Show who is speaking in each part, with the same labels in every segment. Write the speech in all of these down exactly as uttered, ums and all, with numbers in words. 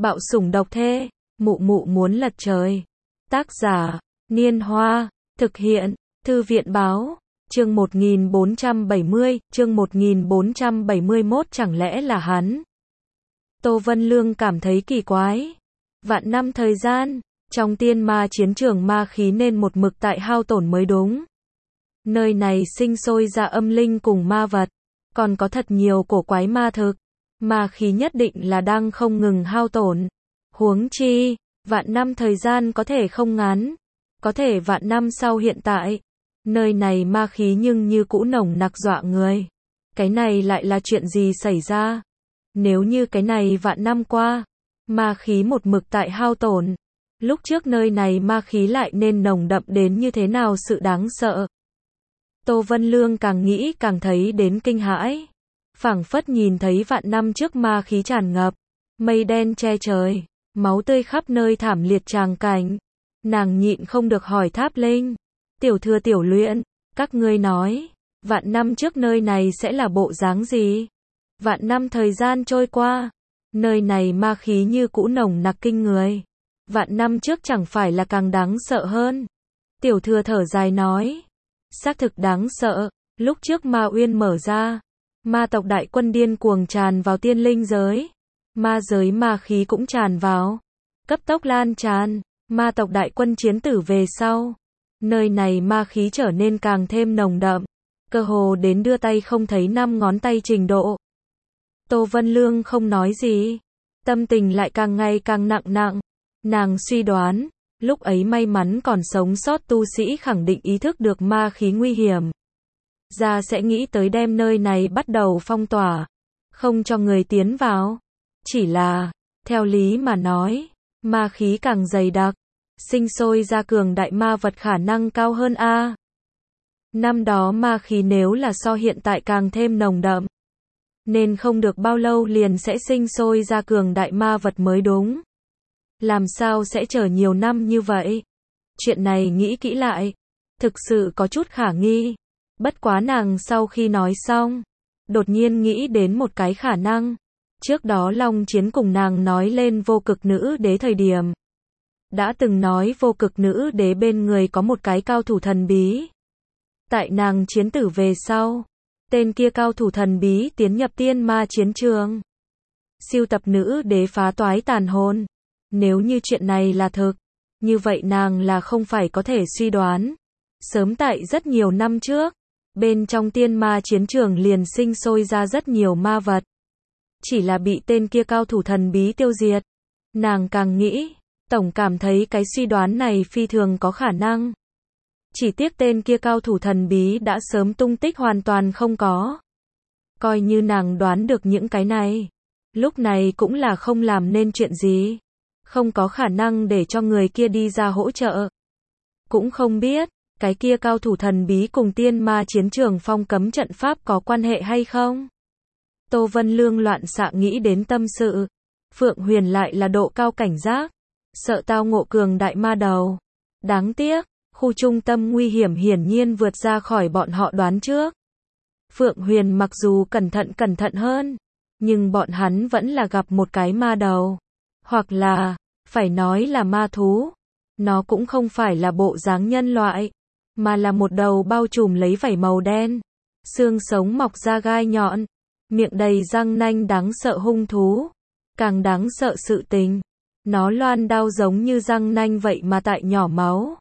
Speaker 1: Bạo sủng độc thê, mụ mụ muốn lật trời. Tác giả, Niên Hoa, thực hiện, Thư viện Báo, chương một nghìn bốn trăm bảy mươi, chương một nghìn bốn trăm bảy mươi mốt chẳng lẽ là hắn? Tô Vân Lương cảm thấy kỳ quái. Vạn năm thời gian, trong tiên ma chiến trường ma khí nên một mực tại hao tổn mới đúng. Nơi này sinh sôi ra âm linh cùng ma vật, còn có thật nhiều cổ quái ma thực. Ma khí nhất định là đang không ngừng hao tổn. Huống chi, vạn năm thời gian có thể không ngắn, có thể vạn năm sau hiện tại, nơi này ma khí nhưng như cũ nồng nặc dọa người. Cái này lại là chuyện gì xảy ra? Nếu như cái này vạn năm qua, ma khí một mực tại hao tổn, lúc trước nơi này ma khí lại nên nồng đậm đến như thế nào sự đáng sợ. Tô Vân Lương càng nghĩ càng thấy đến kinh hãi. Phảng phất nhìn thấy vạn năm trước ma khí tràn ngập, mây đen che trời, máu tươi khắp nơi thảm liệt tràng cảnh. Nàng nhịn không được hỏi Tháp Linh, tiểu thừa tiểu luyện, các ngươi nói, vạn năm trước nơi này sẽ là bộ dáng gì? Vạn năm thời gian trôi qua, nơi này ma khí như cũ nồng nặc kinh người. Vạn năm trước chẳng phải là càng đáng sợ hơn? Tiểu thừa thở dài nói, xác thực đáng sợ, lúc trước ma uyên mở ra, ma tộc đại quân điên cuồng tràn vào tiên linh giới, ma giới ma khí cũng tràn vào, cấp tốc lan tràn, ma tộc đại quân chiến tử về sau, nơi này ma khí trở nên càng thêm nồng đậm, cơ hồ đến đưa tay không thấy năm ngón tay trình độ. Tô Vân Lương không nói gì, tâm tình lại càng ngày càng nặng nặng, nàng suy đoán, lúc ấy may mắn còn sống sót tu sĩ khẳng định ý thức được ma khí nguy hiểm. Ra sẽ nghĩ tới đem nơi này bắt đầu phong tỏa, không cho người tiến vào. Chỉ là, theo lý mà nói, ma khí càng dày đặc, sinh sôi ra cường đại ma vật khả năng cao hơn a. Năm đó ma khí nếu là so hiện tại càng thêm nồng đậm, nên không được bao lâu liền sẽ sinh sôi ra cường đại ma vật mới đúng. Làm sao sẽ chờ nhiều năm như vậy? Chuyện này nghĩ kỹ lại, thực sự có chút khả nghi. Bất quá nàng sau khi nói xong, đột nhiên nghĩ đến một cái khả năng. Trước đó Long Chiến cùng nàng nói lên vô cực nữ đế thời điểm, đã từng nói vô cực nữ đế bên người có một cái cao thủ thần bí. Tại nàng chiến tử về sau, tên kia cao thủ thần bí tiến nhập tiên ma chiến trường, siêu tập nữ đế phá toái tàn hồn. Nếu như chuyện này là thực, như vậy nàng là không phải có thể suy đoán, sớm tại rất nhiều năm trước, bên trong tiên ma chiến trường liền sinh sôi ra rất nhiều ma vật. Chỉ là bị tên kia cao thủ thần bí tiêu diệt. Nàng càng nghĩ, tổng cảm thấy cái suy đoán này phi thường có khả năng. Chỉ tiếc tên kia cao thủ thần bí đã sớm tung tích hoàn toàn không có. Coi như nàng đoán được những cái này, lúc này cũng là không làm nên chuyện gì. Không có khả năng để cho người kia đi ra hỗ trợ. Cũng không biết, cái kia cao thủ thần bí cùng tiên ma chiến trường phong cấm trận pháp có quan hệ hay không? Tô Vân Lương loạn xạ nghĩ đến tâm sự. Phượng Huyền lại là độ cao cảnh giác, sợ tao ngộ cường đại ma đầu. Đáng tiếc, khu trung tâm nguy hiểm hiển nhiên vượt ra khỏi bọn họ đoán trước. Phượng Huyền mặc dù cẩn thận cẩn thận hơn, nhưng bọn hắn vẫn là gặp một cái ma đầu. Hoặc là, phải nói là ma thú. Nó cũng không phải là bộ dáng nhân loại, mà là một đầu bao trùm lấy vảy màu đen, xương sống mọc ra gai nhọn, miệng đầy răng nanh đáng sợ hung thú. Càng đáng sợ sự tình, nó loan đao giống như răng nanh vậy mà tại nhỏ máu.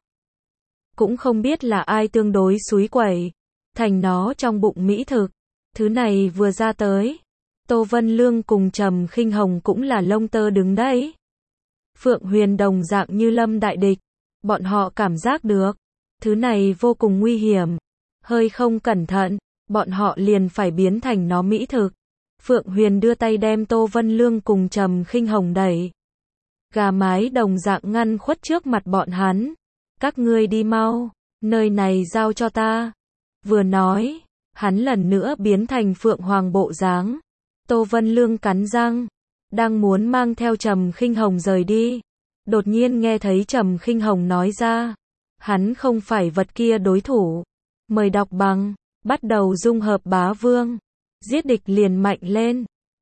Speaker 1: Cũng không biết là ai tương đối xúi quẩy thành nó trong bụng mỹ thực. Thứ này vừa ra tới, Tô Vân Lương cùng Trầm Khinh Hồng cũng là lông tơ đứng đấy. Phượng Huyền đồng dạng như lâm đại địch, bọn họ cảm giác được, thứ này vô cùng nguy hiểm, hơi không cẩn thận, bọn họ liền phải biến thành nó mỹ thực. Phượng Huyền đưa tay đem Tô Vân Lương cùng Trầm Khinh Hồng đẩy. Gà mái đồng dạng ngăn khuất trước mặt bọn hắn. Các ngươi đi mau, nơi này giao cho ta. Vừa nói, hắn lần nữa biến thành Phượng Hoàng bộ dáng. Tô Vân Lương cắn răng, đang muốn mang theo Trầm Khinh Hồng rời đi. Đột nhiên nghe thấy Trầm Khinh Hồng nói ra, hắn không phải vật kia đối thủ. Mời đọc bằng, bắt đầu dung hợp bá vương. Giết địch liền mạnh lên.